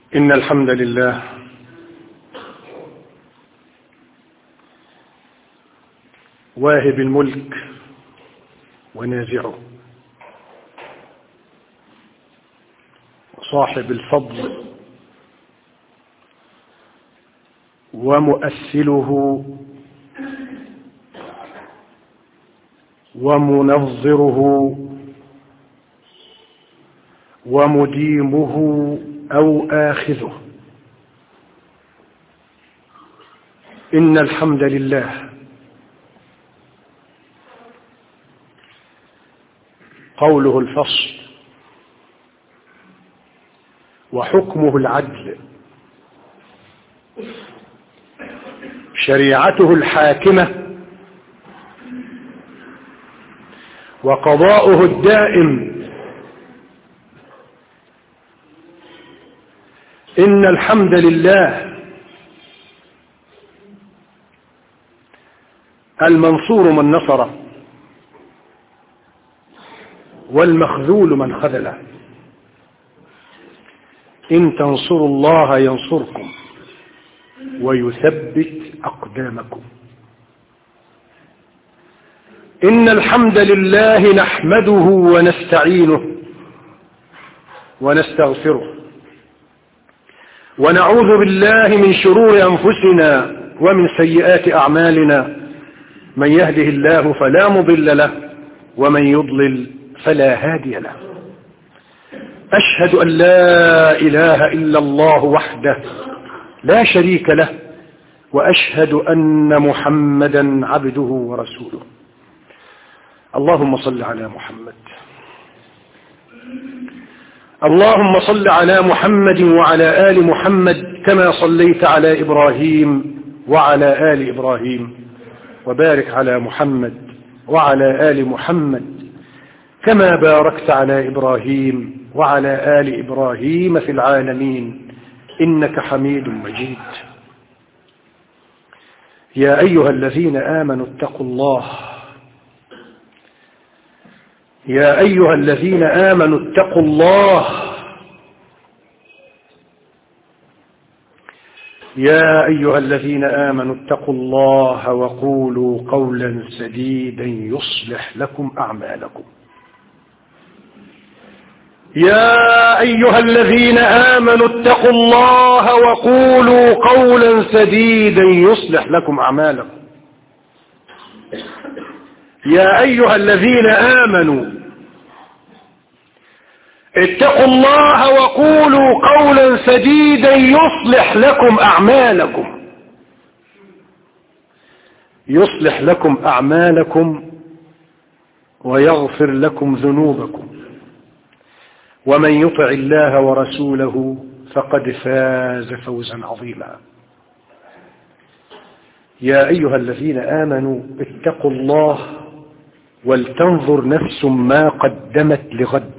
إن الحمد لله واهب الملك ونازعه، وصاحب الفضل ومؤثله ومنظره ومديمه أو آخذه. إن الحمد لله قوله الفصل، وحكمه العدل، شريعته الحاكمة، وقضاؤه الدائم. إن الحمد لله المنصور من نصره، والمخذول من خذله. إن تنصروا الله ينصركم ويثبت أقدامكم. إن الحمد لله نحمده ونستعينه ونستغفره، ونعوذ بالله من شرور أنفسنا ومن سيئات أعمالنا. من يهده الله فلا مضل له، ومن يضلل فلا هادي له. أشهد أن لا إله إلا الله وحده لا شريك له، وأشهد أن محمدا عبده ورسوله. اللهم صل على محمد. اللهم صل على محمد وعلى آل محمد كما صليت على إبراهيم وعلى آل إبراهيم، وبارك على محمد وعلى آل محمد كما باركت على إبراهيم وعلى آل إبراهيم في العالمين إنك حميد مجيد. يا أيها الذين آمنوا اتقوا الله، يا أيها الذين آمنوا اتقوا الله، يا أيها الذين آمنوا اتقوا الله وقولوا قولا سديدا يصلح لكم أعمالكم. يا أيها الذين آمنوا اتقوا الله وقولوا قولا سديدا يصلح لكم أعمالكم. يا أيها الذين آمنوا اتقوا الله وقولوا قولا سديدا يصلح لكم أعمالكم. يصلح لكم أعمالكم ويغفر لكم ذنوبكم، ومن يطع الله ورسوله فقد فاز فوزا عظيما. يا أيها الذين آمنوا اتقوا الله ولتنظر نفس ما قدمت لغد.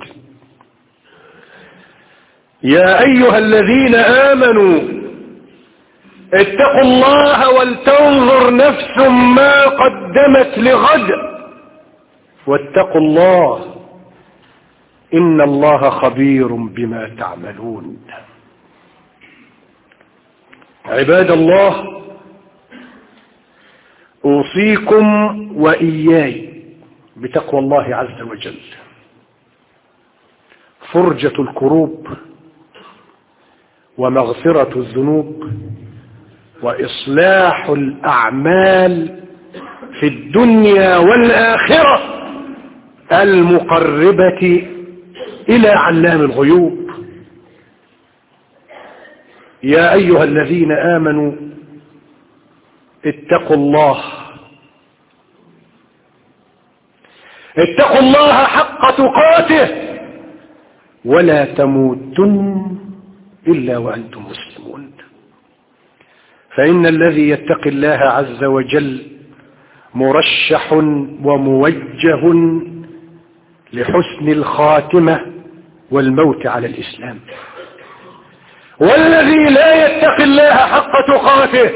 يا أيها الذين آمنوا اتقوا الله ولتنظر نفس ما قدمت لغد، واتقوا الله إن الله خبير بما تعملون. عباد الله، أوصيكم وإياي بتقوى الله عز وجل، فرجة الكروب ومغفرة الذنوب وإصلاح الأعمال في الدنيا والآخرة المقربة إلى علام الغيوب. يا أيها الذين آمنوا اتقوا الله، اتقوا الله حق تقاته، ولا تموتن إلا وأنتم مسلمون. فإن الذي يتقي الله عز وجل مرشح وموجه لحسن الخاتمة والموت على الإسلام، والذي لا يتقي الله حق تقاته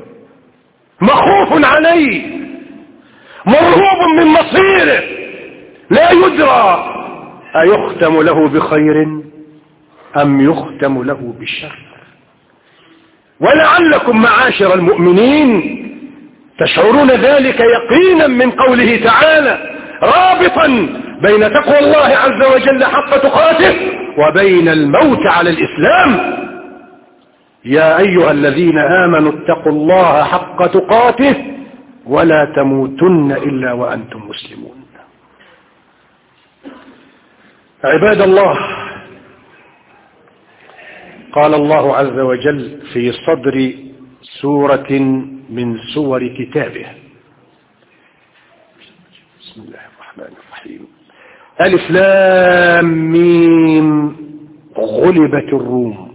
مخوف عليه، مرهوب من مصيره، لا يدرى أيختم له بخير أم يختم له بالشر. ولعلكم معاشر المؤمنين تشعرون ذلك يقينا من قوله تعالى رابطا بين تقوى الله عز وجل حق تقاته وبين الموت على الإسلام. يا أيها الذين آمنوا اتقوا الله حق تقاته ولا تموتن إلا وأنتم مسلمون. عباد الله، قال الله عز وجل في صدر سورة من سور كتابه: بسم الله الرحمن الرحيم. ألف لام ميم غلبت الروم.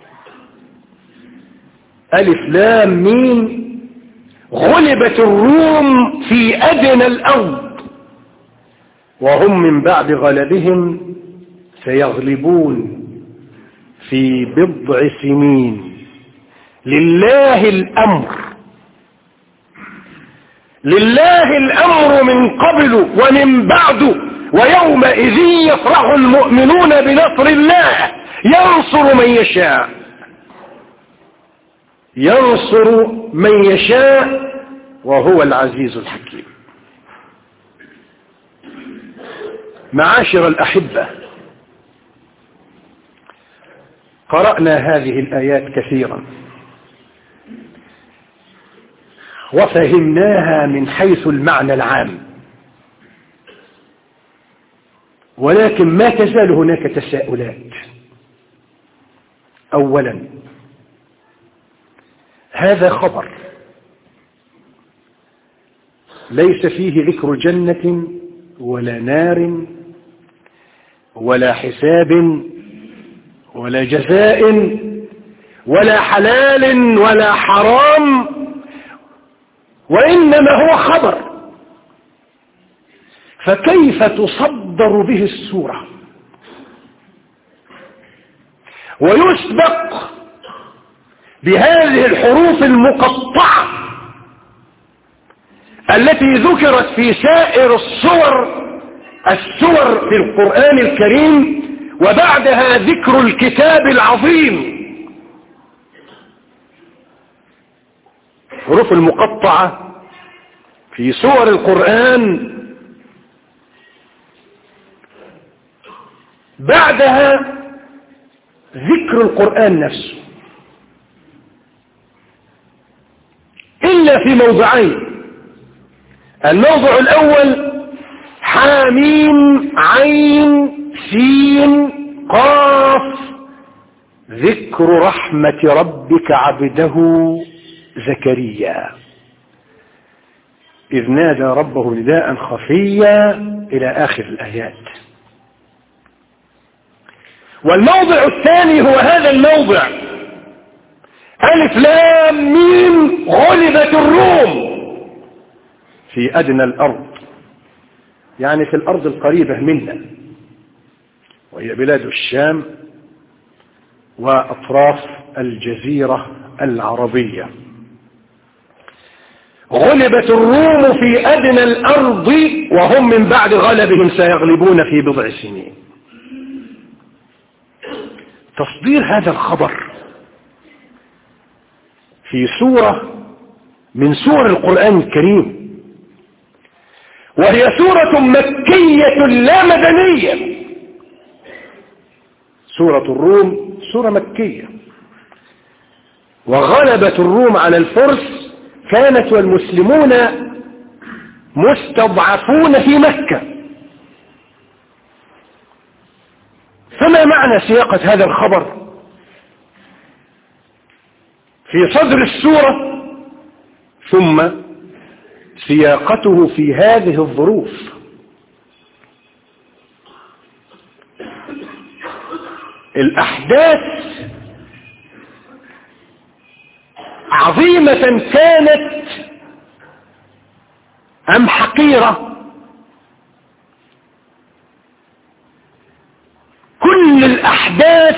ألف لام ميم غلبت الروم في أدنى الأرض وهم من بعد غلبهم سيغلبون في بضع سنين. لله الأمر، لله الأمر من قبل ومن بعد، ويومئذ يفرح المؤمنون بنصر الله ينصر من يشاء، ينصر من يشاء وهو العزيز الحكيم. معاشر الأحبة، قرأنا هذه الآيات كثيرا وفهمناها من حيث المعنى العام، ولكن ما تزال هناك تساؤلات. أولا، هذا خبر ليس فيه ذكر جنة ولا نار ولا حساب ولا جزاء ولا حلال ولا حرام، وإنما هو خبر، فكيف تصدر به السورة ويسبق بهذه الحروف المقطعة التي ذكرت في سائر السور في القرآن الكريم، وبعدها ذكر الكتاب العظيم. الحروف المقطعة في سور القرآن بعدها ذكر القرآن نفسه، إلا في موضعين. الموضع الأول حاميم عين سين قاف، ذكر رحمة ربك عبده زكريا إذ نادى ربه نداء خفيا إلى آخر الآيات. والموضع الثاني هو هذا الموضع: ألف لام ميم غلبت الروم في أدنى الأرض، يعني في الأرض القريبة منا، وهي بلاد الشام وأطراف الجزيرة العربية. غلبت الروم في أدنى الأرض وهم من بعد غلبهم سيغلبون في بضع سنين. تصدير هذا الخبر في سورة من سور القرآن الكريم، وهي سورة مكية لا مدنية. سورة الروم سورة مكية، وغلبة الروم على الفرس كانت والمسلمون مستضعفون في مكة. فما معنى سياقة هذا الخبر في صدر السورة ثم سياقته في هذه الظروف؟ الأحداث عظيمة كانت أم حقيرة؟ كل الأحداث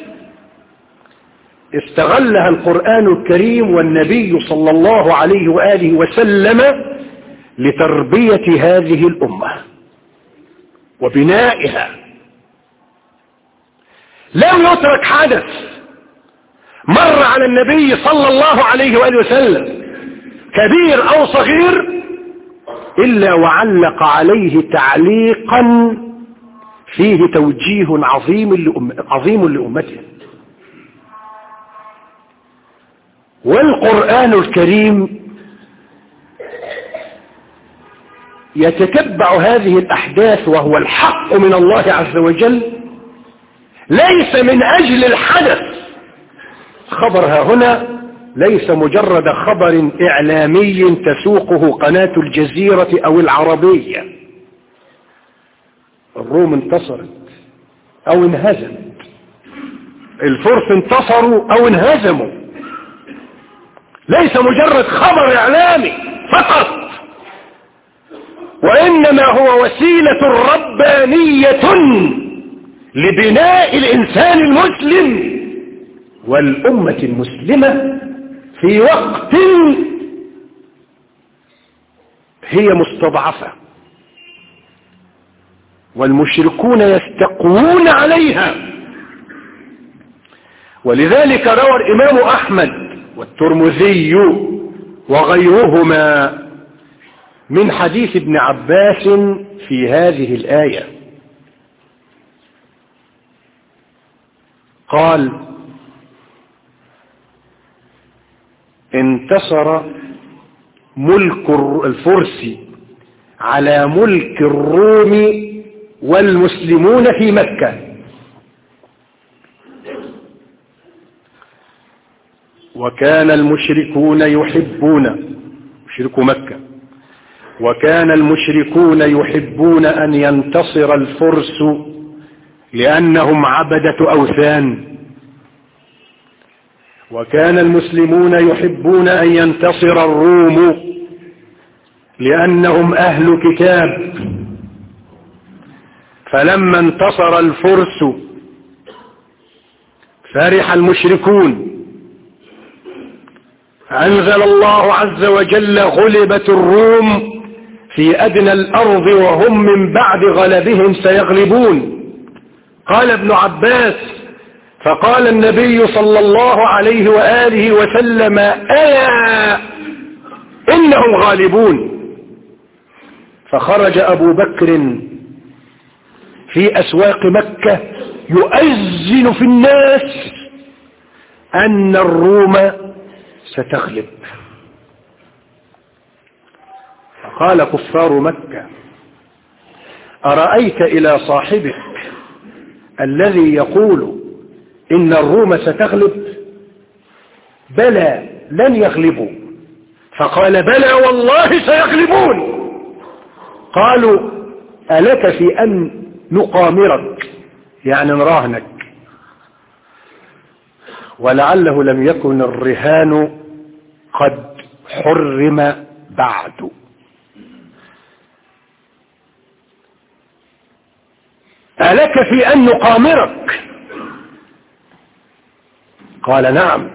استغلها القرآن الكريم والنبي صلى الله عليه وآله وسلم لتربية هذه الأمة وبنائها. لم يترك حدث مر على النبي صلى الله عليه وآله وسلم كبير أو صغير إلا وعلق عليه تعليقا فيه توجيه عظيم لأمته. والقرآن الكريم يتتبع هذه الأحداث وهو الحق من الله عز وجل، ليس من أجل الحدث. خبرها هنا ليس مجرد خبر إعلامي تسوقه قناة الجزيرة أو العربية. الروم انتصرت أو انهزمت، الفرس انتصروا أو انهزموا، ليس مجرد خبر إعلامي فقط، وإنما هو وسيلة ربانية لبناء الإنسان المسلم والأمة المسلمة في وقت هي مستضعفة والمشركون يستقوون عليها. ولذلك روى الإمام أحمد والترمذي وغيرهما من حديث ابن عباس في هذه الآية قال: انتصر ملك الفرس على ملك الروم والمسلمون في مكة، وكان المشركون يحبون مشركو مكة وكان المشركون يحبون أن ينتصر الفرس لأنهم عبدة أوثان، وكان المسلمون يحبون أن ينتصر الروم لأنهم أهل كتاب. فلما انتصر الفرس فرح المشركون، أنزل الله عز وجل: غلبت الروم في أدنى الأرض وهم من بعد غلبهم سيغلبون. قال ابن عباس: فقال النبي صلى الله عليه وآله وسلم: ألا إنهم غالبون. فخرج أبو بكر في أسواق مكة يؤذن في الناس أن الروم ستغلب. فقال كفار مكة: أرأيت إلى صاحبك الذي يقول إن الروم ستغلب؟ بلى لن يغلبوا. فقال: بلى والله سيغلبون. قالوا: ألك في أن نقامرك، يعني نراهنك؟ ولعله لم يكن الرهان قد حرم بعد. ألك في أن نقامرك؟ قال: نعم.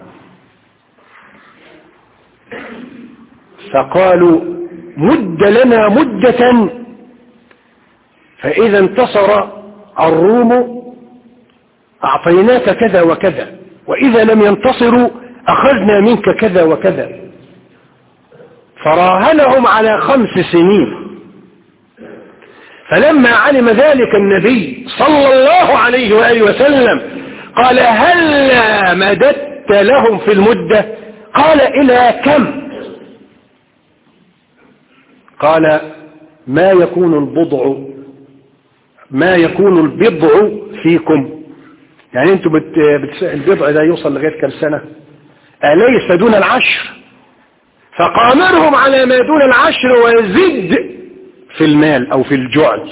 فقالوا: مد لنا مدة، فإذا انتصر الروم أعطيناك كذا وكذا، وإذا لم ينتصروا أخذنا منك كذا وكذا. فراهنهم على 5 سنين. فلما علم ذلك النبي صلى الله عليه وآله وسلم قال: هل مددت لهم في المدة؟ قال: إلى كم؟ قال: ما يكون البضع فيكم، يعني انتم البضع ده يوصل لغاية كم سنة؟ أليس دون 10؟ فقامرهم على ما دون 10 ويزيد في المال أو في الجعل.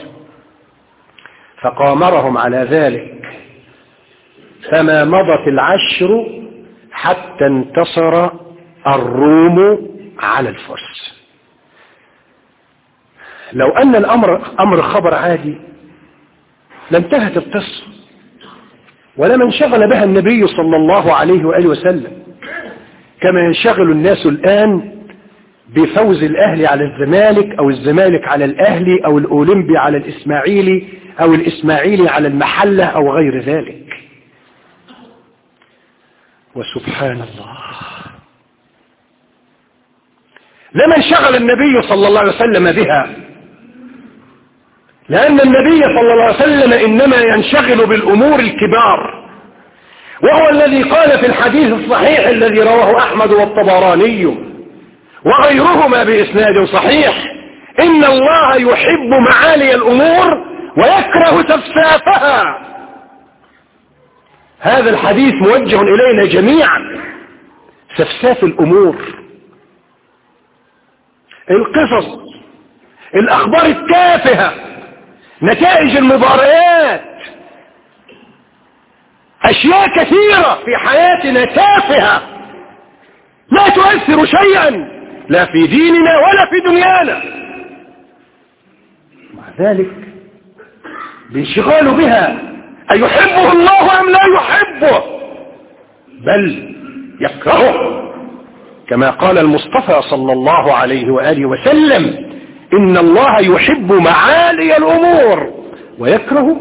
فقامرهم على ذلك، فما مضت 10 حتى انتصر الروم على الفرس. لو أن الأمر أمر خبر عادي لانتهت القصة، ولما انشغل بها النبي صلى الله عليه وآله وسلم كما ينشغل الناس الآن بفوز الأهلي على الزمالك أو الزمالك على الأهلي أو الأولمبي على الإسماعيلي أو الإسماعيلي على المحلة أو غير ذلك. وسبحان الله، لما انشغل النبي صلى الله عليه وسلم بها، لأن النبي صلى الله عليه وسلم إنما ينشغل بالأمور الكبار، وهو الذي قال في الحديث الصحيح الذي رواه أحمد والطبراني وغيرهما بإسناد صحيح: إن الله يحب معالي الأمور ويكره سفسافها. هذا الحديث موجه إلينا جميعا. سفساف الأمور، القصص، الأخبار التافهة، نتائج المباريات، أشياء كثيرة في حياتنا تافهة لا تؤثر شيئا لا في ديننا ولا في دنيانا، مع ذلك الانشغال بها أيحبه الله أم لا يحبه؟ بل يكرهه، كما قال المصطفى صلى الله عليه وآله وسلم: إن الله يحب معالي الأمور ويكره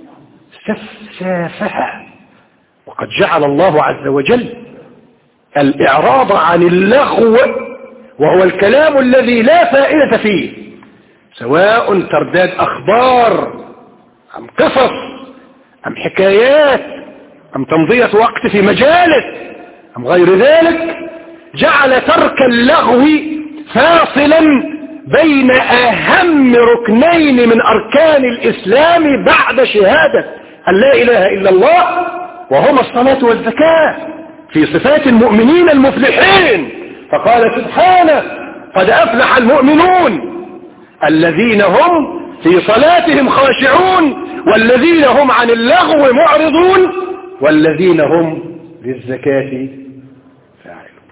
سفسافها. وقد جعل الله عز وجل الإعراض عن اللغو، وهو الكلام الذي لا فائدة فيه، سواء ترداد أخبار أم قصص أم حكايات أم تمضية وقت في مجالس أم غير ذلك، جعل ترك اللغو فاصلا بين أهم ركنين من أركان الإسلام بعد شهادة أن لا إله إلا الله، وهما الصلاة والزكاة، في صفات المؤمنين المفلحين. فقال سبحانه: قد أفلح المؤمنون الذين هم في صلاتهم خاشعون والذين هم عن اللغو معرضون والذين هم للزكاة فاعلون.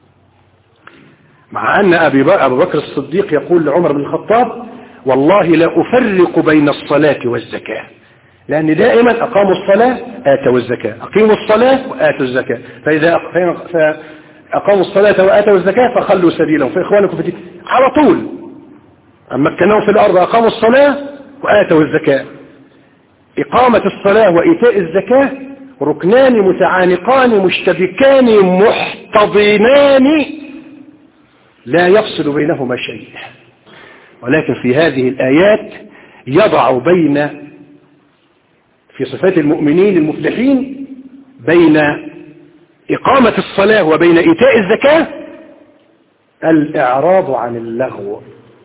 مع أن أبو بكر الصديق يقول لعمر بن الخطاب: والله لا أفرق بين الصلاة والزكاة، لأن دائما أقاموا الصلاة آتوا الزكاة، أقيموا الصلاة وآتوا الزكاة، فإذا أقاموا الصلاة وآتوا الزكاة فخلوا سبيلهم فإخوانكم في الدين، على طول. أما مكناهم في الأرض أقاموا الصلاة وآتوا الزكاة. إقامة الصلاة وإيتاء الزكاة ركنان متعانقان مشتبكان محتضنان لا يفصل بينهما شيء، ولكن في هذه الآيات يضع بين في صفات المؤمنين المفلحين بين إقامة الصلاة وبين إيتاء الزكاة الإعراض عن اللغو،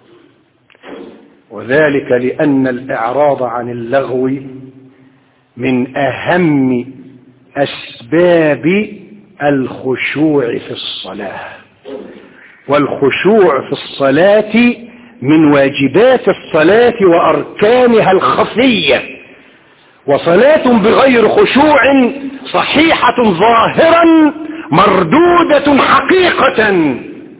وذلك لأن الإعراض عن اللغو من أهم أسباب الخشوع في الصلاة، والخشوع في الصلاة من واجبات الصلاة وأركانها الخفية، وصلاة بغير خشوع صحيحة ظاهرا مردودة حقيقة.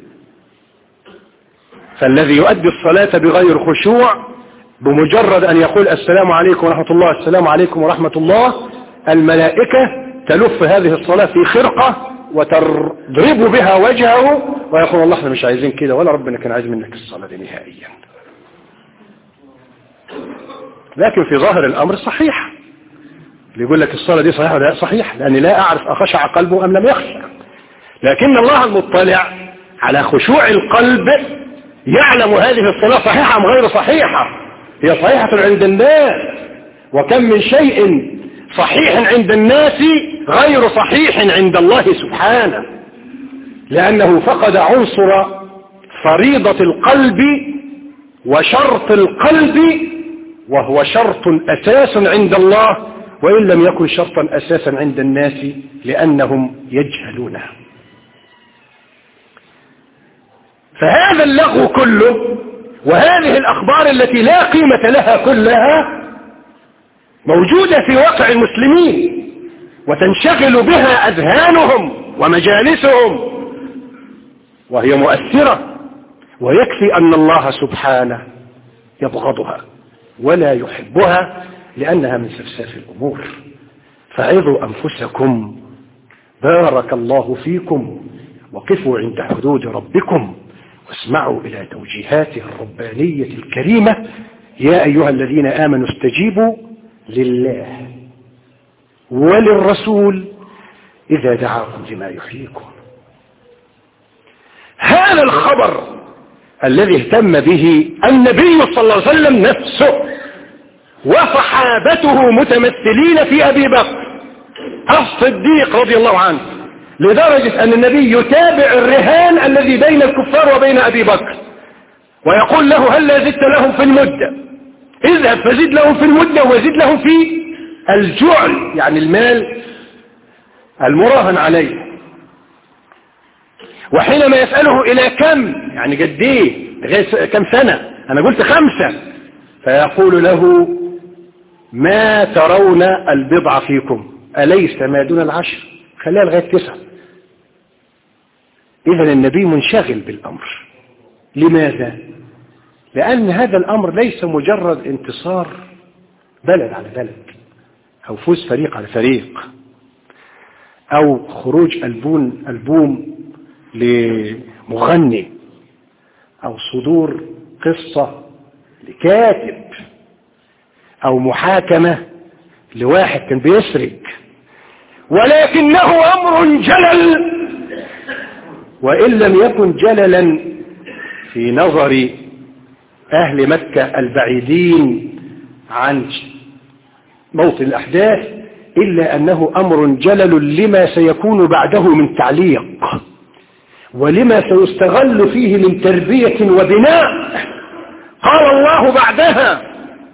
فالذي يؤدي الصلاة بغير خشوع بمجرد أن يقول السلام عليكم ورحمة الله، السلام عليكم ورحمة الله، الملائكة تلف هذه الصلاة في خرقة وتضرب بها وجهه ويقول الله احنا مش عايزين كده، ولا ربنا كان عايز منك الصلاة دي نهائيا. لكن في ظاهر الأمر صحيح، اللي يقول لك الصلاة دي صحيحة ولا صحيح، لأني لا أعرف أخشع قلبه أم لم يخشع، لكن الله المطلع على خشوع القلب يعلم هذه الصلاة صحيحة أم غير صحيحة. هي صحيحة عند الناس، وكم من شيء صحيح عند الناس غير صحيح عند الله سبحانه، لأنه فقد عنصر فريضة القلب وشرط القلب، وهو شرط أساس عند الله وإن لم يكن شرطا أساسا عند الناس لأنهم يجهلونه. فهذا اللغو كله وهذه الأخبار التي لا قيمة لها كلها موجودة في واقع المسلمين، وتنشغل بها أذهانهم ومجالسهم، وهي مؤثرة، ويكفي أن الله سبحانه يبغضها ولا يحبها لأنها من سفساف الأمور. فعظوا أنفسكم بارك الله فيكم، وقفوا عند حدود ربكم واسمعوا إلى توجيهاته الربانية الكريمة. يا أيها الذين آمنوا استجيبوا لله وللرسول إذا دعاكم لما يحييكم. هذا الخبر الذي اهتم به النبي صلى الله عليه وسلم نفسه وصحابته متمثلين في أبي بكر الصديق رضي الله عنه، لدرجة أن النبي يتابع الرهان الذي بين الكفار وبين أبي بكر ويقول له هل زدت لهم في المدة، اذهب فزد لهم في المدة وزد لهم في الجعل، يعني المال المراهن عليه. وحينما يسأله إلى كم، يعني قد ايه، لغاية كم سنة، أنا قلت 5، فيقول له ما ترون البضع فيكم أليس ما دون 10، خليها لغاية 9. إذن النبي منشغل بالأمر. لماذا؟ لأن هذا الأمر ليس مجرد انتصار بلد على بلد أو فوز فريق على فريق أو خروج ألبوم لمغني أو صدور قصة لكاتب أو محاكمة لواحد كان بيسرق، ولكنه أمر جلل، وإن لم يكن جللا في نظر أهل مكة البعيدين عن موطن الأحداث، إلا أنه أمر جلل لما سيكون بعده من تعليق ولما سيستغل فيه من تربية وبناء. قال الله بعدها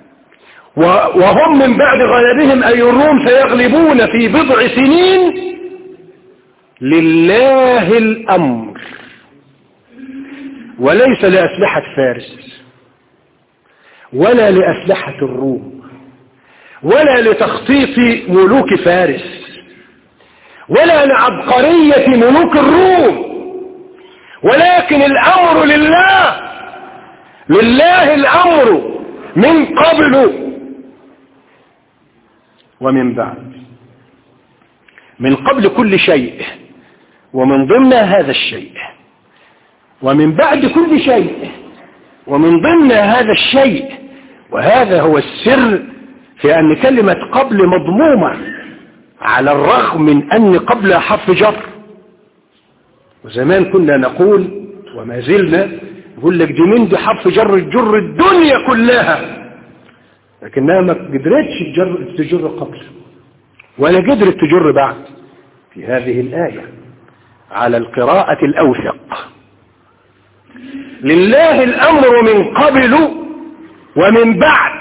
وهم من بعد غلبهم أي الروم سيغلبون في بضع سنين لله الأمر، وليس لأسلحة فارس ولا لأسلحة الروم ولا لتخطيط ملوك فارس ولا لعبقرية ملوك الروم، ولكن الأمر لله. لله الأمر من قبل ومن بعد، من قبل كل شيء ومن ضمن هذا الشيء، ومن بعد كل شيء ومن ضمن هذا الشيء. وهذا هو السر في أن كلمة قبل مضمومة على الرغم من أن قبل حرف جر. وزمان كنا نقول وما زلنا يقول لك دي من دي حرف جر الدنيا كلها، لكنها ما قدرتش تجر قبل ولا قدرت تجر بعد. في هذه الآية على القراءة الأوثق لله الأمر من قبل ومن بعد،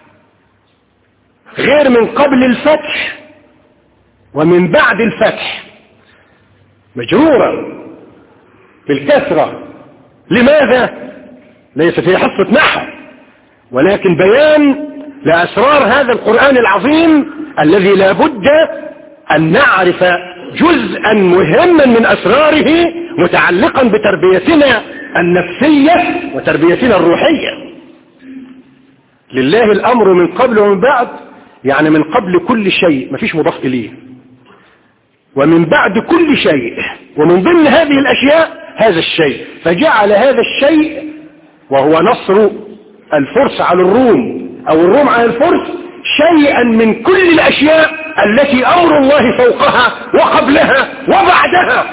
غير من قبل الفتح ومن بعد الفتح، مجرورة بالكسرة. لماذا؟ ليس في حصة نحو، ولكن بيان لأسرار هذا القرآن العظيم الذي لا بد أن نعرف جزءا مهما من أسراره متعلقا بتربيتنا النفسية وتربيتنا الروحية. لله الأمر من قبل ومن بعد، يعني من قبل كل شيء، ما فيش مضاف إليه، ومن بعد كل شيء، ومن ضمن هذه الأشياء هذا الشيء. فجعل هذا الشيء وهو نصر الفرس على الروم أو الروم على الفرس شيئا من كل الأشياء التي أمر الله فوقها وقبلها وبعدها.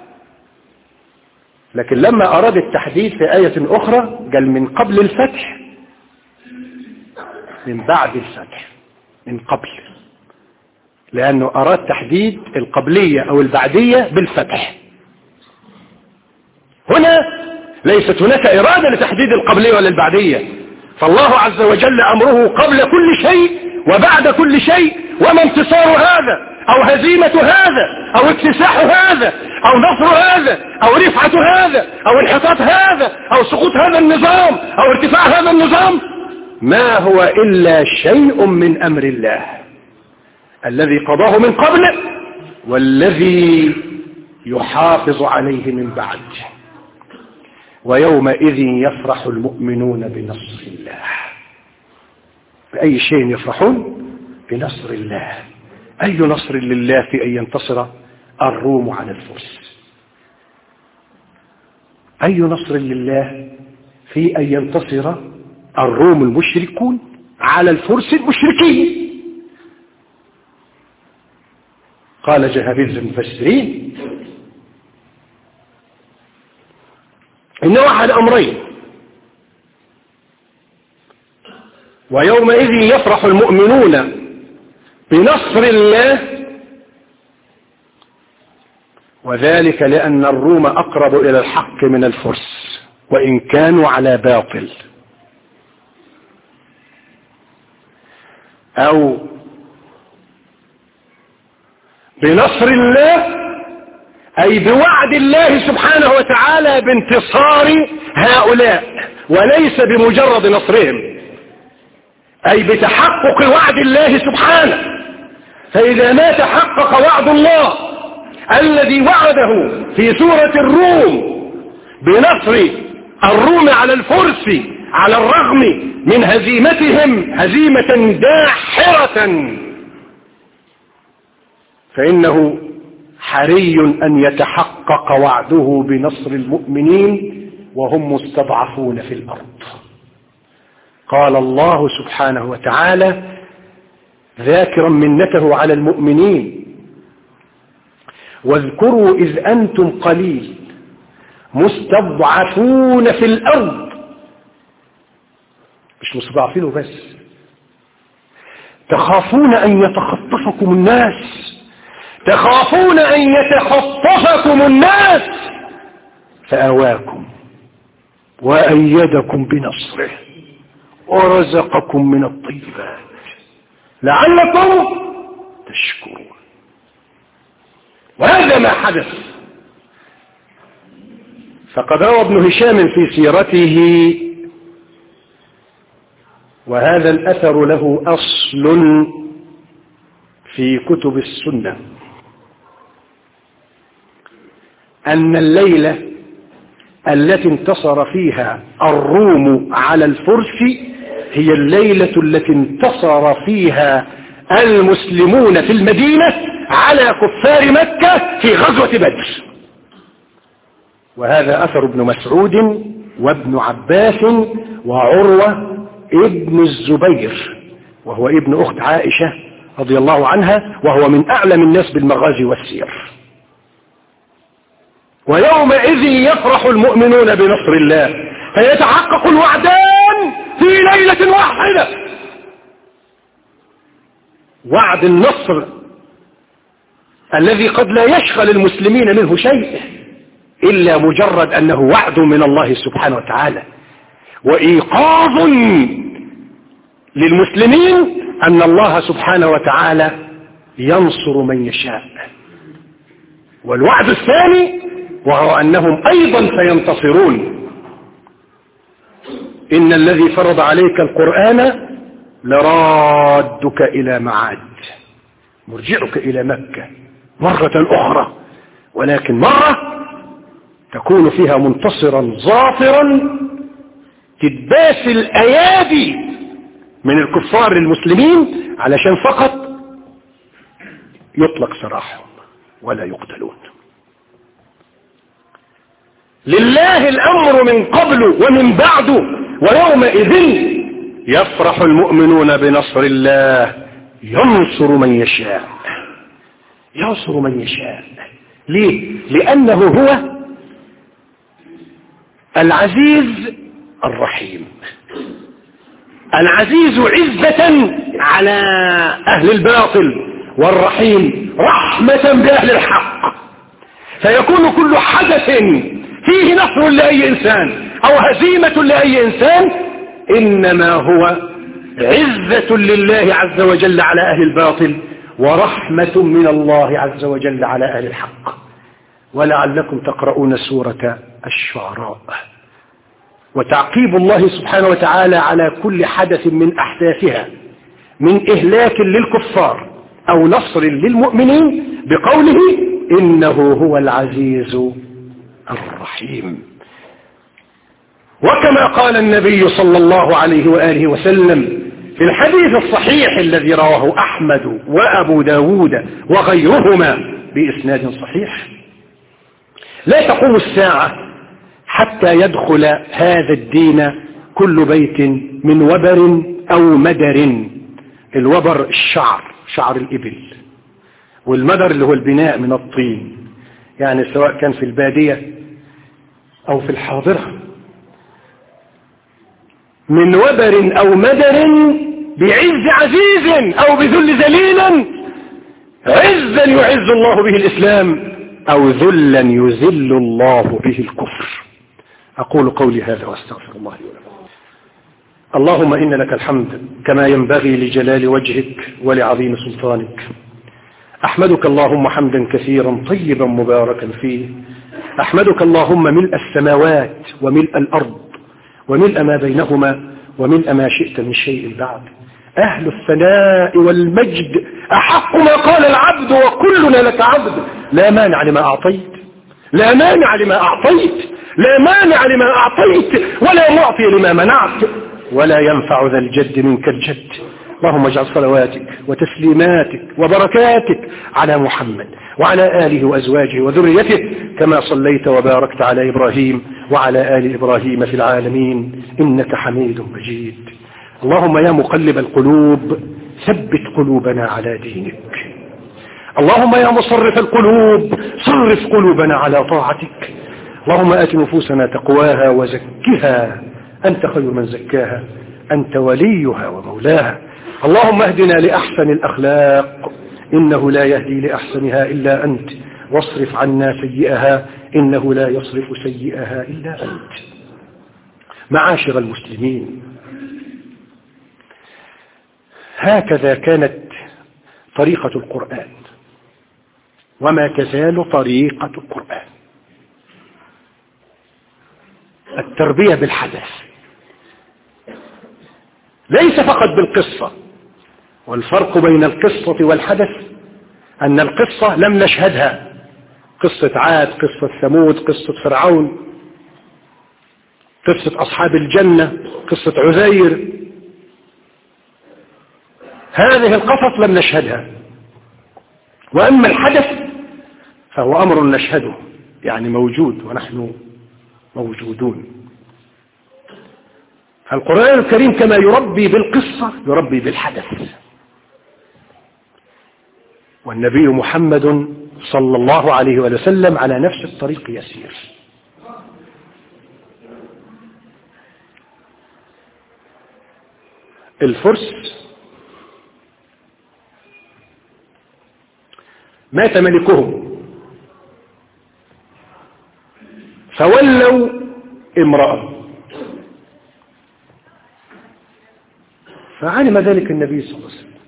لكن لما أراد التحديد في آية أخرى قال من قبل الفتح، من بعد الفتح، من قبل، لأنه أراد تحديد القبلية أو البعدية بالفتح. هنا ليست هناك إرادة لتحديد القبلية ولا البعدية، فالله عز وجل أمره قبل كل شيء وبعد كل شيء. وما انتصار هذا أو هزيمة هذا أو اكتساح هذا أو نصر هذا أو رفعة هذا أو انحطاط هذا أو سقوط هذا النظام أو ارتفاع هذا النظام، ما هو إلا شيء من أمر الله الذي قضاه من قبل والذي يحافظ عليه من بعد. ويومئذ يفرح المؤمنون بنصر الله. بأي شيء يفرحون؟ بنصر الله. أي نصر لله في أن ينتصر الروم على الفرس؟ أي نصر لله في أن ينتصر الروم المشركون على الفرس المشركين؟ قال جهابيز المفسرين إنه أحد أمرين: ويومئذ يفرح المؤمنون بنصر الله، وذلك لأن الروم أقرب إلى الحق من الفرس وإن كانوا على باطل. أو بنصر الله أي بوعد الله سبحانه وتعالى بانتصار هؤلاء، وليس بمجرد نصرهم، أي بتحقق وعد الله سبحانه. فإذا ما تحقق وعد الله الذي وعده في سورة الروم بنصر الروم على الفرس على الرغم من هزيمتهم هزيمة داحرة، فإنه حري أن يتحقق وعده بنصر المؤمنين وهم مستضعفون في الأرض. قال الله سبحانه وتعالى ذاكرا منته على المؤمنين: واذكروا إذ أنتم قليل مستضعفون في الأرض. مش مستضعفين بس، تخافون أن يتخطفكم الناس، تخافون أن يتخطفكم الناس فآواكم وأيدكم بنصره ورزقكم من الطيبات لعلكم تشكرون. وهذا ما حدث. فقد روى ابن هشام في سيرته، وهذا الأثر له أصل في كتب السنة، أن الليلة التي انتصر فيها الروم على الفرس هي الليلة التي انتصر فيها المسلمون في المدينة على كفار مكة في غزوة بدر. وهذا أثر ابن مسعود وابن عباس وعروة ابن الزبير، وهو ابن أخت عائشة رضي الله عنها، وهو من أعلم الناس بالمغازي والسير. ويومئذ يفرح المؤمنون بنصر الله، فيتحقق الوعدان في ليلة واحدة: وعد النصر الذي قد لا يشغل المسلمين منه شيء إلا مجرد أنه وعد من الله سبحانه وتعالى، وإيقاظ للمسلمين أن الله سبحانه وتعالى ينصر من يشاء. والوعد الثاني وهو أنهم أيضا سينتصرون: إن الذي فرض عليك القرآن لرادك إلى معاد، مرجعك إلى مكة مرة أخرى، ولكن مرة تكون فيها منتصرا ظافرا تدباس الأيادي من الكفار المسلمين علشان فقط يطلق سراحهم ولا يقتلون. لله الأمر من قبل ومن بعد، ويومئذ يفرح المؤمنون بنصر الله ينصر من يشاء. ينصر من يشاء ليه؟ لأنه هو العزيز الرحيم. العزيز عزة على أهل الباطل، والرحيم رحمة بأهل الحق. فيكون كل حدث فيه نصر لأي إنسان أو هزيمة لأي إنسان إنما هو عزة لله عز وجل على أهل الباطل، ورحمة من الله عز وجل على أهل الحق. ولعلكم تقرؤون سورة الشعراء. وتعقيب الله سبحانه وتعالى على كل حدث من أحداثها من إهلاك للكفار أو نصر للمؤمنين بقوله إنه هو العزيز الرحيم. وكما قال النبي صلى الله عليه وآله وسلم في الحديث الصحيح الذي رواه أحمد وأبو داود وغيرهما بإسناد صحيح: لا تقوم الساعة حتى يدخل هذا الدين كل بيت من وبر أو مدر. الوبر الشعر، شعر الإبل، والمدر اللي هو البناء من الطين، يعني سواء كان في البادية أو في الحاضرة، من وبر أو مدر بعز عزيز أو بذل ذليلا، عزا يعز الله به الإسلام أو ذلا يذل الله به الكفر. أقول قولي هذا وأستغفر الله لي ولكم. اللهم إن لك الحمد كما ينبغي لجلال وجهك ولعظيم سلطانك. أحمدك اللهم حمدا كثيرا طيبا مباركا فيه. أحمدك اللهم ملء السماوات وملء الأرض وملء ما بينهما وملء ما شئت من شيء بعد. أهل الثناء والمجد أحق ما قال العبد وكلنا لك عبد. لا مانع لما أعطيت، لا مانع لما أعطيت، لا مانع لما أعطيت، ولا معطي لما منعت، ولا ينفع ذا الجد منك الجد. اللهم اجعل صلواتك وتسليماتك وبركاتك على محمد وعلى آله وأزواجه وذريته كما صليت وباركت على إبراهيم وعلى آل إبراهيم في العالمين إنك حميد مجيد. اللهم يا مقلب القلوب ثبت قلوبنا على دينك. اللهم يا مصرف القلوب صرف قلوبنا على طاعتك. اللهم آت نفوسنا تقواها وزكها أنت خير من زكاها أنت وليها ومولاها. اللهم اهدنا لأحسن الأخلاق إنه لا يهدي لأحسنها إلا أنت، واصرف عنا سيئها إنه لا يصرف سيئها إلا أنت. معاشر المسلمين، هكذا كانت طريقة القرآن وما تزال طريقة القرآن، التربية بالحدث، ليس فقط بالقصة. والفرق بين القصة والحدث أن القصة لم نشهدها، قصة عاد، قصة ثمود، قصة فرعون، قصة أصحاب الجنة، قصة عزير، هذه القصص لم نشهدها. وأما الحدث فهو أمر نشهده، يعني موجود ونحن موجودون. القرآن الكريم كما يربي بالقصة يربي بالحدث، والنبي محمد صلى الله عليه وسلم على نفس الطريق يسير. الفرس مات ملكهم فولوا امرأة، فعلم ذلك النبي صلى الله عليه وسلم.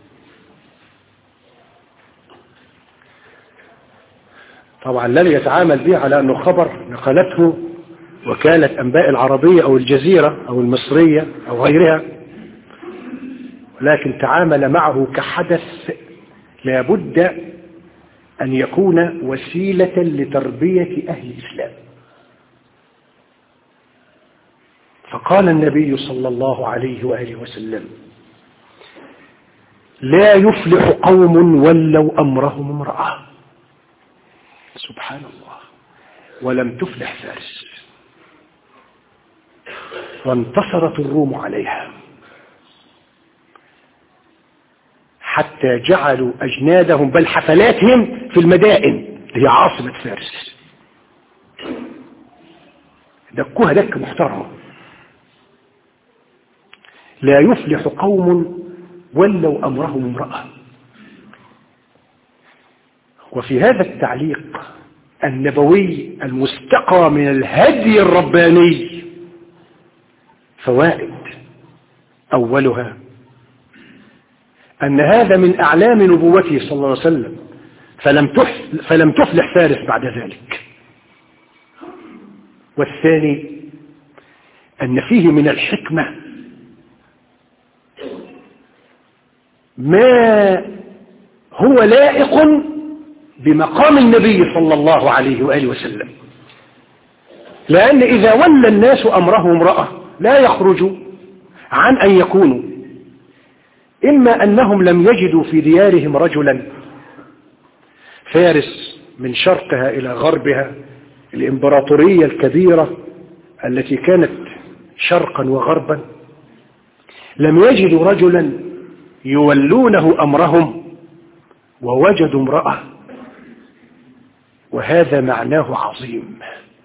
طبعا لن يتعامل به على أنه خبر نقلته وكالة أنباء العربية أو الجزيرة أو المصرية أو غيرها، ولكن تعامل معه كحدث لابد أن يكون وسيلة لتربية أهل الإسلام. فقال النبي صلى الله عليه وآله وسلم: لا يفلح قوم ولوا أمرهم امرأة. سبحان الله. ولم تفلح فارس، وانتصرت الروم عليها حتى جعلوا أجنادهم بل حفلاتهم في المدائن هي عاصمة فارس، دكوها دك محترمة. لا يفلح قوم ولوا أمرهم امرأة. وفي هذا التعليق النبوي المستقى من الهدي الرباني فوائد. أولها أن هذا من أعلام نبوته صلى الله عليه وسلم، فلم تفلح فارس بعد ذلك. والثاني أن فيه من الحكمة ما هو لائق بمقام النبي صلى الله عليه وآله وسلم، لأن إذا ولى الناس أمره امرأة لا يخرج عن أن يكونوا إما أنهم لم يجدوا في ديارهم رجلا، فارس من شرقها إلى غربها، الإمبراطورية الكبيرة التي كانت شرقا وغربا، لم يجدوا رجلا يولونه أمرهم ووجدوا امرأة، وهذا معناه عظيم،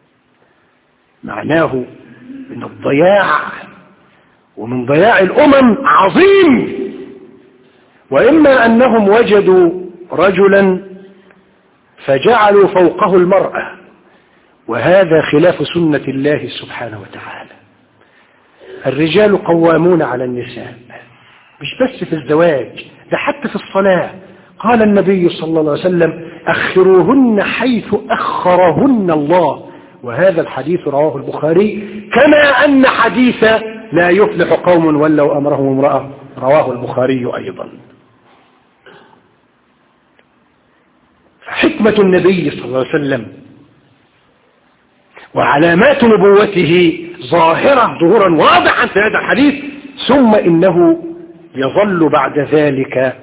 معناه من الضياع ومن ضياع الأمم عظيم. وإما أنهم وجدوا رجلا فجعلوا فوقه المرأة، وهذا خلاف سنة الله سبحانه وتعالى. الرجال قوامون على النساء، مش بس في الزواج، ده حتى في الصلاة. قال النبي صلى الله عليه وسلم: أخروهن حيث أخرهن الله، وهذا الحديث رواه البخاري، كما أن حديث لا يفلح قوم ولوا أمرهم امرأة رواه البخاري أيضا. حكمة النبي صلى الله عليه وسلم وعلامات نبوته ظاهرة ظهورا واضحا في هذا الحديث، ثم إنه يظل بعد ذلك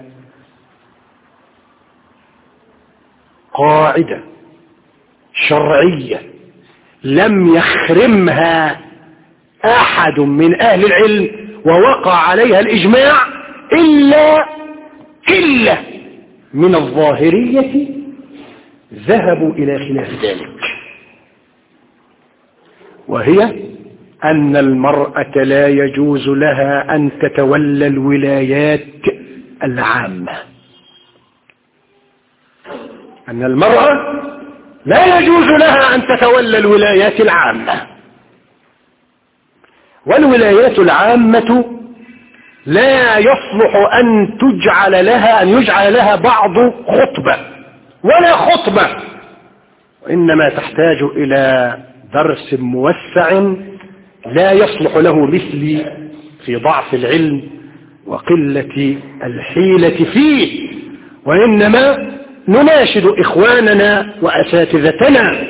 قاعدة شرعية لم يخرمها أحد من أهل العلم ووقع عليها الإجماع إلا قلة من الظاهرية ذهبوا إلى خلاف ذلك، وهي أن المرأة لا يجوز لها أن تتولى الولايات العامة. أن المرأة لا يجوز لها أن تتولى الولايات العامة، والولايات العامة لا يصلح أن يجعل لها بعض خطبة ولا خطبة، وإنما تحتاج إلى درس موسع لا يصلح له مثلي في ضعف العلم وقلة الحيلة فيه، وإنما نناشد إخواننا وأساتذتنا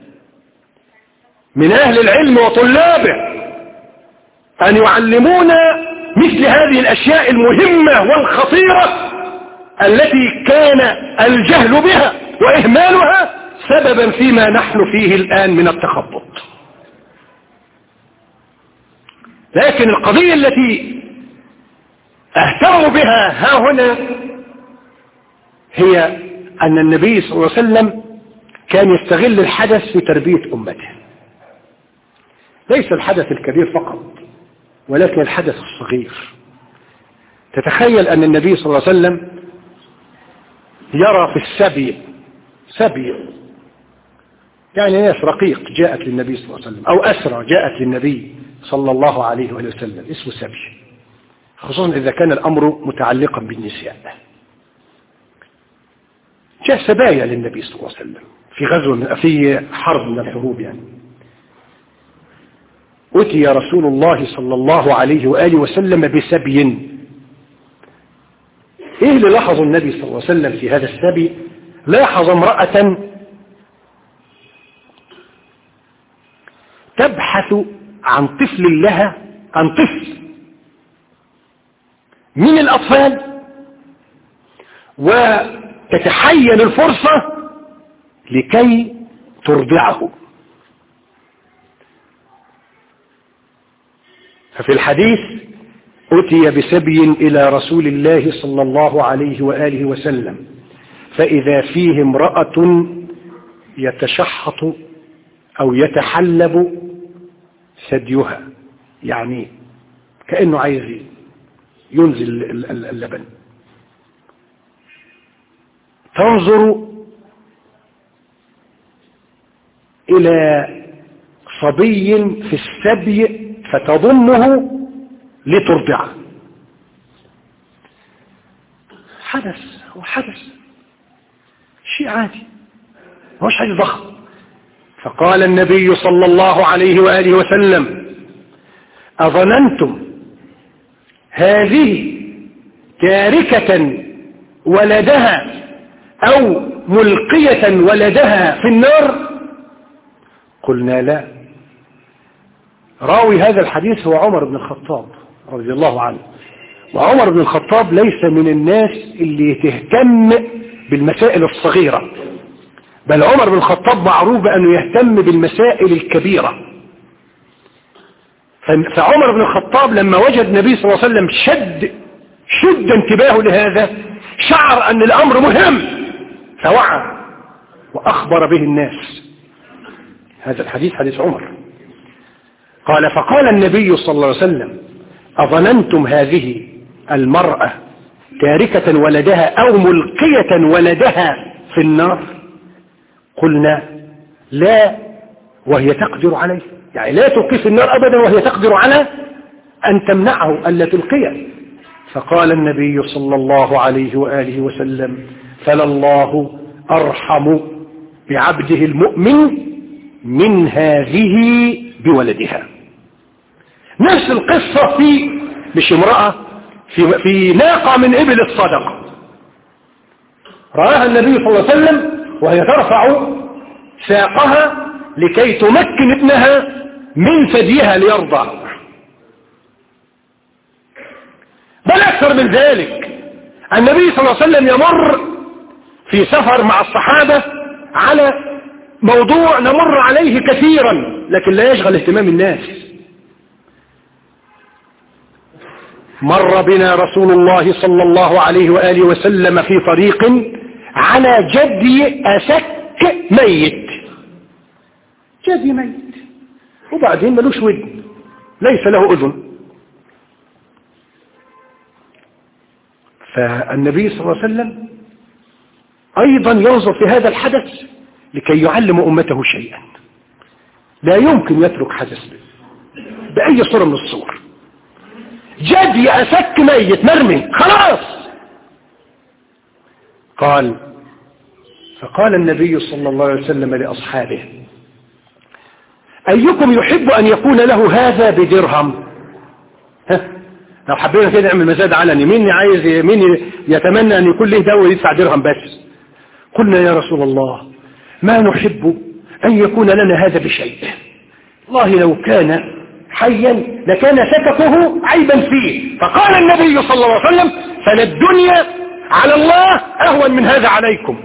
من أهل العلم وطلابه أن يعلمونا مثل هذه الأشياء المهمة والخطيرة التي كان الجهل بها وإهمالها سببا فيما نحن فيه الآن من التخبط. لكن القضية التي أهتم بها ها هنا هي أن النبي صلى الله عليه وسلم كان يستغل الحدث في تربية أمته، ليس الحدث الكبير فقط ولكن الحدث الصغير. تتخيل أن النبي صلى الله عليه وسلم يرى في سبي يعني ناس رقيق جاءت للنبي صلى الله عليه وسلم، أو أسرى جاءت للنبي صلى الله عليه وآله وسلم، اسمه سبي، خصوصا إذا كان الأمر متعلقا بالنساء. جاء سبايا للنبي صلى الله عليه وسلم في حرب من الحروب يعني. أتي رسول الله صلى الله عليه وآله وسلم بسبي. إيه اللي لاحظ النبي صلى الله عليه وسلم في هذا السبي؟ لاحظ امرأة تبحث عن طفل لها، عن طفل من الأطفال، وتتحين الفرصة لكي ترضعه. ففي الحديث أتي بسبي إلى رسول الله صلى الله عليه وآله وسلم، فإذا فيه امرأة يتشحط أو يتحلب ثديها، يعني كأنه عايز ينزل اللبن. تنظر إلى صبي في السبي فتضمه لترضعه. حدث شيء عادي، مش حاجة ضخم. فقال النبي صلى الله عليه وآله وسلم: أظننتم هذه تاركة ولدها أو ملقية ولدها في النار؟ قلنا لا. راوي هذا الحديث هو عمر بن الخطاب رضي الله عنه، وعمر بن الخطاب ليس من الناس اللي تهتم بالمسائل الصغيرة، بل عمر بن الخطاب معروف بأنه يهتم بالمسائل الكبيرة. فعمر بن الخطاب لما وجد النبي صلى الله عليه وسلم شد انتباهه لهذا، شعر أن الأمر مهم فوعى وأخبر به الناس. هذا الحديث حديث عمر. قال فقال النبي صلى الله عليه وسلم أظننتم هذه المرأة تاركة ولدها أو ملقية ولدها في النار؟ قلنا لا وهي تقدر عليه، يعني لا تلقي في النار أبدا وهي تقدر على أن تمنعه ألا تلقيه. فقال النبي صلى الله عليه وآله وسلم فلله أرحم بعبده المؤمن من هذه بولدها. نفس القصة في مش امرأة في ناقة من إبل الصدقة، رآها النبي صلى الله عليه وسلم وهي ترفع ساقها لكي تمكن ابنها من ثديها ليرضع، بل أكثر من ذلك. النبي صلى الله عليه وسلم يمر في سفر مع الصحابة على موضوع نمر عليه كثيرا لكن لا يشغل اهتمام الناس. مر بنا رسول الله صلى الله عليه وآله وسلم في طريق على جدي أسك ميت، جدي ميت وبعدين ملوش ودن، ليس له أذن. فالنبي صلى الله عليه وسلم أيضا ينظر في هذا الحدث لكي يعلم أمته شيئا، لا يمكن يترك حدث بأي صورة من الصور. جدي أسك ميت مرمي خلاص. فقال النبي صلى الله عليه وسلم لأصحابه أيكم يحب أن يكون له هذا بدرهم؟ لو حبينا كده نعمل مزاد علني، مين يتمنى أن يكون له دواء يدفع درهم بس؟ قلنا يا رسول الله ما نحب أن يكون لنا هذا بشيء، والله لو كان حيا لكان سكته عيبا فيه. فقال النبي صلى الله عليه وسلم فللدنيا على الله أهون من هذا عليكم.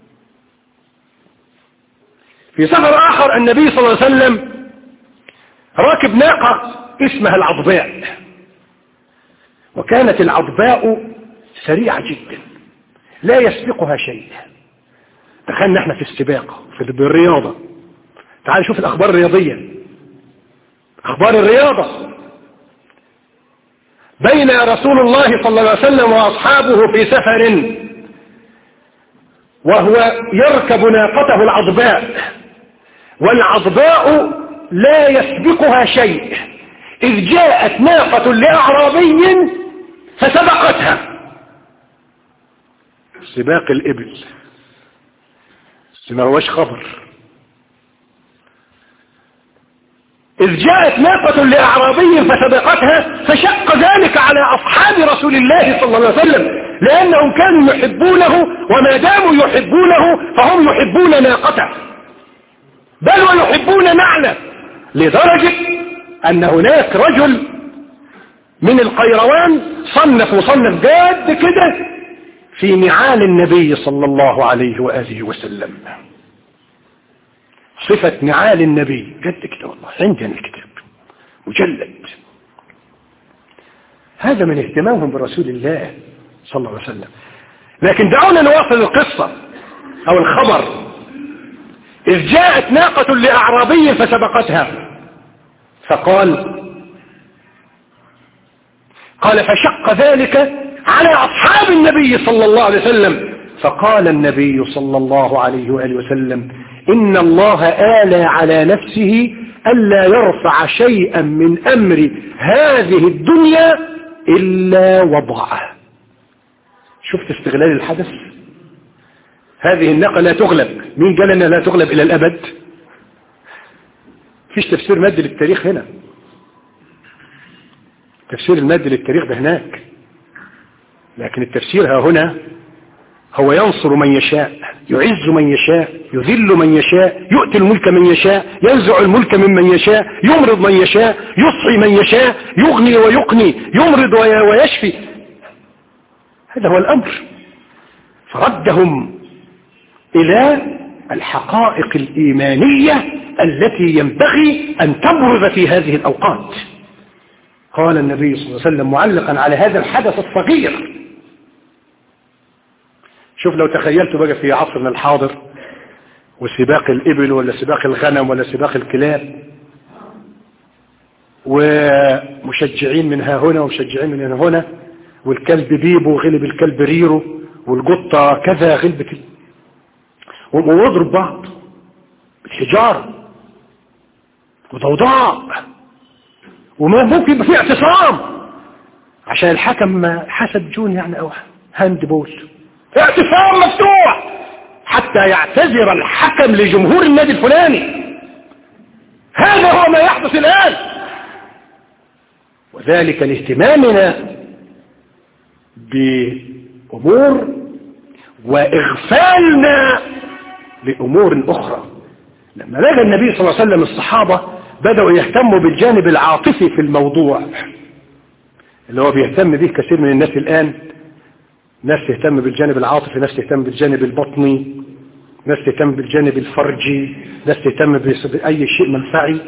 في سفر آخر النبي صلى الله عليه وسلم راكب ناقة اسمها العضباء، وكانت العضباء سريعة جدا لا يسبقها شيء. دخلنا احنا في السباق في الرياضة، تعال شوف الأخبار الرياضية، أخبار الرياضة. بين رسول الله صلى الله عليه وسلم وأصحابه في سفر وهو يركب ناقته العضباء، والعضباء لا يسبقها شيء، إذ جاءت ناقة لأعرابي فسبقتها. سباق الإبل ما هوش خبر. إذ جاءت ناقة لأعرابي فسبقتها فشق ذلك على أصحاب رسول الله صلى الله عليه وسلم، لأنهم كانوا يحبونه، وما داموا يحبونه فهم يحبون ناقته بل ويحبون نعله، لدرجة أن هناك رجل من القيروان صنف جاد كده في نعال النبي صلى الله عليه وآله وسلم، صفة نعال النبي جد كده، والله عندنا الكتاب مجلد. هذا من اهتمامهم برسول الله صلى الله عليه وسلم. لكن دعونا نواصل القصة أو الخبر. إذ جاءت ناقة لأعرابي فسبقتها، قال فشق ذلك على أصحاب النبي صلى الله عليه وسلم. فقال النبي صلى الله عليه وآله وسلم إن الله آلى على نفسه ألا يرفع شيئا من أمر هذه الدنيا إلا وضعه. شفت استغلال الحدث؟ هذه الناقة لا تغلب، مين قال أنها لا تغلب إلى الأبد؟ فيش تفسير مادي للتاريخ هنا، تفسير المادي للتاريخ ده هناك، لكن التفسير ها هنا هو ينصر من يشاء، يعز من يشاء، يذل من يشاء، يؤتي الملك من يشاء، ينزع الملك ممن يشاء، يمرض من يشاء، يصحي من يشاء، يغني ويقني، يمرض ويشفي. هذا هو الأمر. فردهم إلى الحقائق الإيمانية التي ينبغي أن تبرز في هذه الأوقات. قال النبي صلى الله عليه وسلم معلقا على هذا الحدث الصغير شوف لو تخيلتوا بقى في عصرنا الحاضر وسباق الإبل ولا سباق الغنم ولا سباق الكلاب، ومشجعين من ها هنا ومشجعين من هنا، والكلب بيبو غلب الكلب ريرو، والقطة كذا غلبت، ويضرب بعض بالحجارة وضوضاء، وما ممكن يبقى في اعتصام عشان الحكم حسب جون يعني او هاند بول، اعتصام مفتوح حتى يعتذر الحكم لجمهور النادي الفلاني. هذا هو ما يحدث الآن، وذلك لاهتمامنا بأمور وإغفالنا لأمور أخرى. لما لقى النبي صلى الله عليه وسلم الصحابة بدأوا يهتموا بالجانب العاطفي في الموضوع اللي هو بيهتم به كثير من الناس الآن، ناس تهتم بالجانب العاطفي، ناس تهتم بالجانب البطني، ناس تهتم بالجانب الفرجي، ناس تهتم بأي شيء منفعي،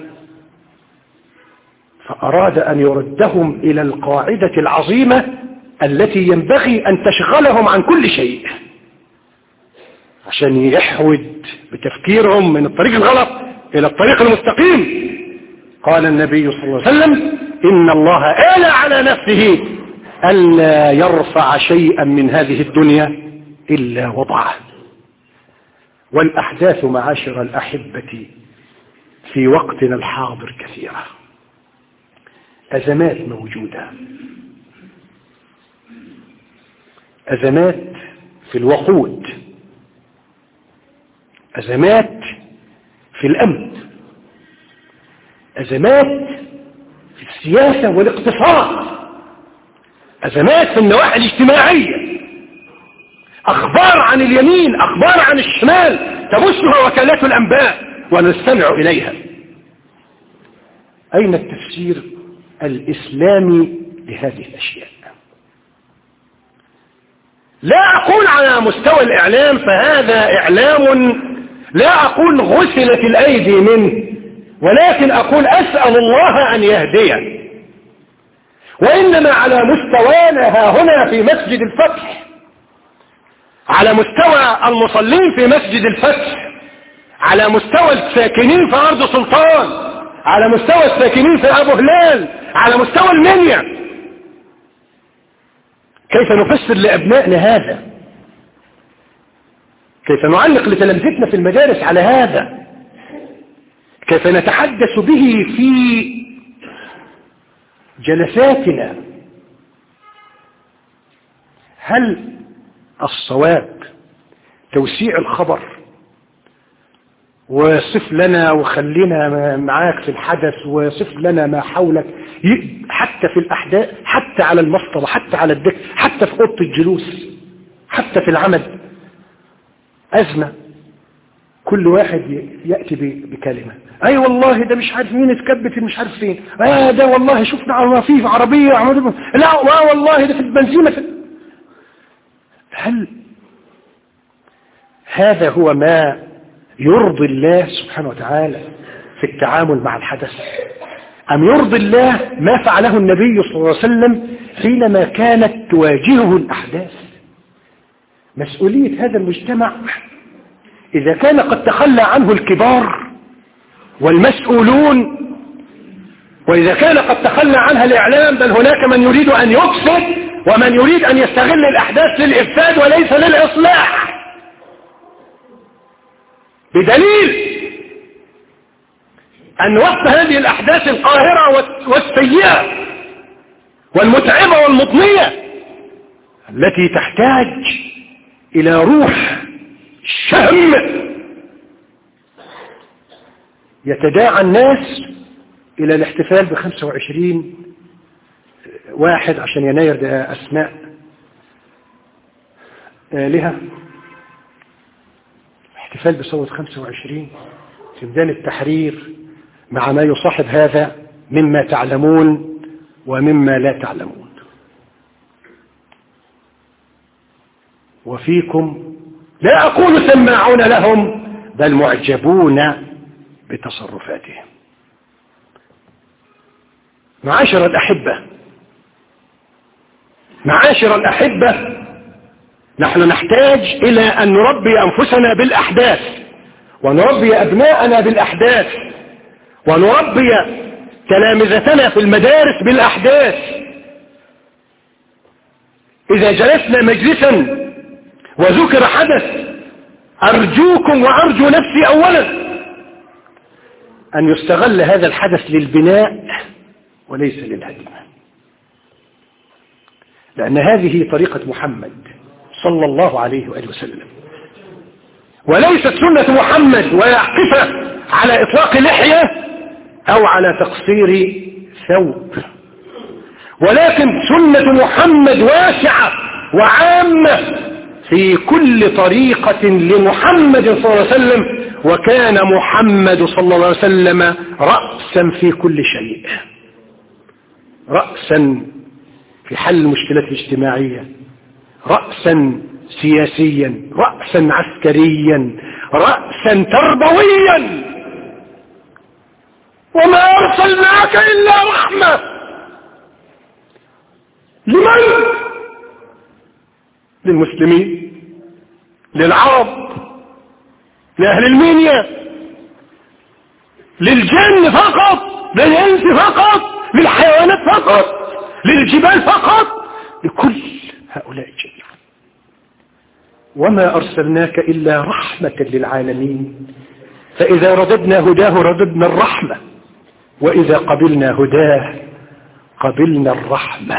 فأراد أن يردهم إلى القاعدة العظيمة التي ينبغي أن تشغلهم عن كل شيء عشان يحود بتفكيرهم من الطريق الغلط إلى الطريق المستقيم. قال النبي صلى الله عليه وسلم: إن الله آل على نفسه ألا يرفع شيئا من هذه الدنيا إلا وضعه. والأحداث معاشر الأحبة في وقتنا الحاضر كثيرة، أزمات موجودة، أزمات في الوقود، أزمات في الأمن، أزمات في السياسة والاقتصاد، أزمات في النواحي الاجتماعية، أخبار عن اليمين، أخبار عن الشمال تبثها وكالات الأنباء ونستمع إليها. أين التفسير الإسلامي لهذه الأشياء؟ لا أقول على مستوى الإعلام فهذا إعلام لا أقول غسلت الأيدي منه، ولكن أقول أسأل الله أن يهديه. وإنما على مستوانا ها هنا في مسجد الفتح، على مستوى المصلين في مسجد الفتح، على مستوى الساكنين في أرض سلطان، على مستوى الساكنين في أبو هلال، على مستوى المنيا، كيف نفسر لأبنائنا هذا؟ كيف نعلق لتلامذتنا في المدارس على هذا؟ كيف نتحدث به في جلساتنا؟ هل الصواب توسيع الخبر وصف لنا وخلينا معاك في الحدث وصف لنا ما حولك، حتى في الأحداث، حتى على المسطرة، حتى على الدك، حتى في أوضة الجلوس، حتى في العمل، أزمة كل واحد يأتي بكلمة. أي والله ده مش عارف مين اتكبت مش عارف فين، ده والله شفنا في عربية لا والله ده في البنزينة هل هذا هو ما يرضي الله سبحانه وتعالى في التعامل مع الحدث؟ أم يرضي الله ما فعله النبي صلى الله عليه وسلم حينما كانت تواجهه الأحداث؟ مسؤولية هذا المجتمع إذا كان قد تخلى عنه الكبار والمسؤولون، وإذا كان قد تخلى عنها الإعلام، بل هناك من يريد أن يفسد ومن يريد أن يستغل الأحداث للإفساد وليس للإصلاح، بدليل أن وسط هذه الأحداث القاهرة والسيئة والمتعبة والمضنية التي تحتاج إلى روح شهم، يتداعى الناس إلى الاحتفال ب25/1 عشان يناير، ده أسماء لها احتفال بثورة 25 في ميدان التحرير، مع ما يصاحب هذا مما تعلمون ومما لا تعلمون. وفيكم لا أقول سماعون لهم، بل معجبون بتصرفاتهم. معاشر الأحبة، نحن نحتاج إلى أن نربي أنفسنا بالأحداث، ونربي أبناءنا بالأحداث، ونربي تلامذتنا في المدارس بالأحداث. إذا جلسنا مجلسا وذكر حدث، أرجوكم وأرجو نفسي أولا أن يستغل هذا الحدث للبناء وليس للهدم، لأن هذه طريقة محمد صلى الله عليه وآله وسلم، وليست سنة محمد ويقف على إطلاق لحية أو على تقصير ثوب، ولكن سنة محمد واسعة وعامة في كل طريقة لمحمد صلى الله عليه وسلم، وكان محمد صلى الله عليه وسلم رأسا في كل شيء، رأسا في حل المشكلات الاجتماعية، رأسا سياسيا، رأسا عسكريا، رأسا تربويا. وما أرسلناك إلا رحمة. لمن؟ للمسلمين، للعرب، لأهل المنيا، للجن فقط، للإنس فقط، للحيوانات فقط، للجبال فقط، لكل هؤلاء الجميع. وما أرسلناك إلا رحمة للعالمين، فإذا رددنا هداه رددنا الرحمة، وإذا قبلنا هداه قبلنا الرحمة.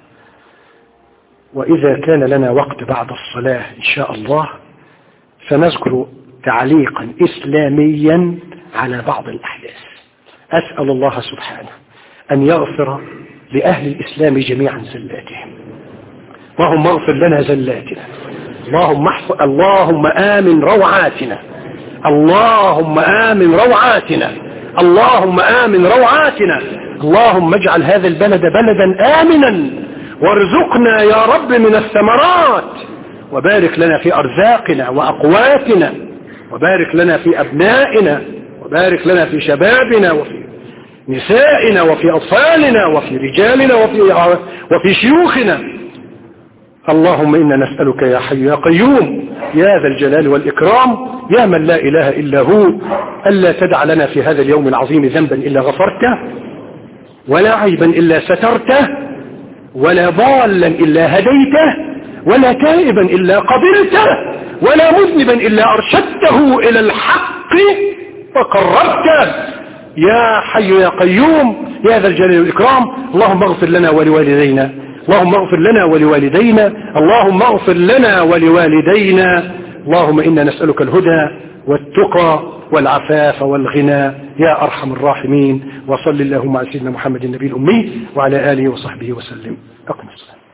وإذا كان لنا وقت بعد الصلاة إن شاء الله سنذكر تعليقا إسلاميا على بعض الأحداث. أسأل الله سبحانه أن يغفر لأهل الإسلام جميعا زلاتهم، اللهم اغفر لنا زلاتنا، اللهم آمن روعاتنا، اللهم آمن روعاتنا، اللهم آمن روعاتنا، اللهم اجعل هذا البلد بلدا آمنا، وارزقنا يا رب من الثمرات، وبارك لنا في أرزاقنا وأقواتنا، وبارك لنا في أبنائنا، وبارك لنا في شبابنا وفي نسائنا وفي أطفالنا وفي رجالنا وفي شيوخنا. اللهم إنا نسألك يا حي يا قيوم يا ذا الجلال والإكرام يا من لا إله إلا هو ألا تدع لنا في هذا اليوم العظيم ذنبا إلا غفرته، ولا عيبا إلا سترته، ولا ضالا إلا هديته، ولا تائبا إلا قبلته، ولا مذنبا إلا أرشدته إلى الحق وقربته. يا حي يا قيوم يا ذا الجلال والإكرام. اللهم اغفر لنا ولوالدينا، اللهم اغفر لنا ولوالدينا، اللهم اغفر لنا ولوالدينا. اللهم إنا نسألك الهدى والتقى والعفاف والغنى يا أرحم الراحمين. وصل اللهم على سيدنا محمد النبي الأمي وعلى آله وصحبه وسلم. أقم الصلاة.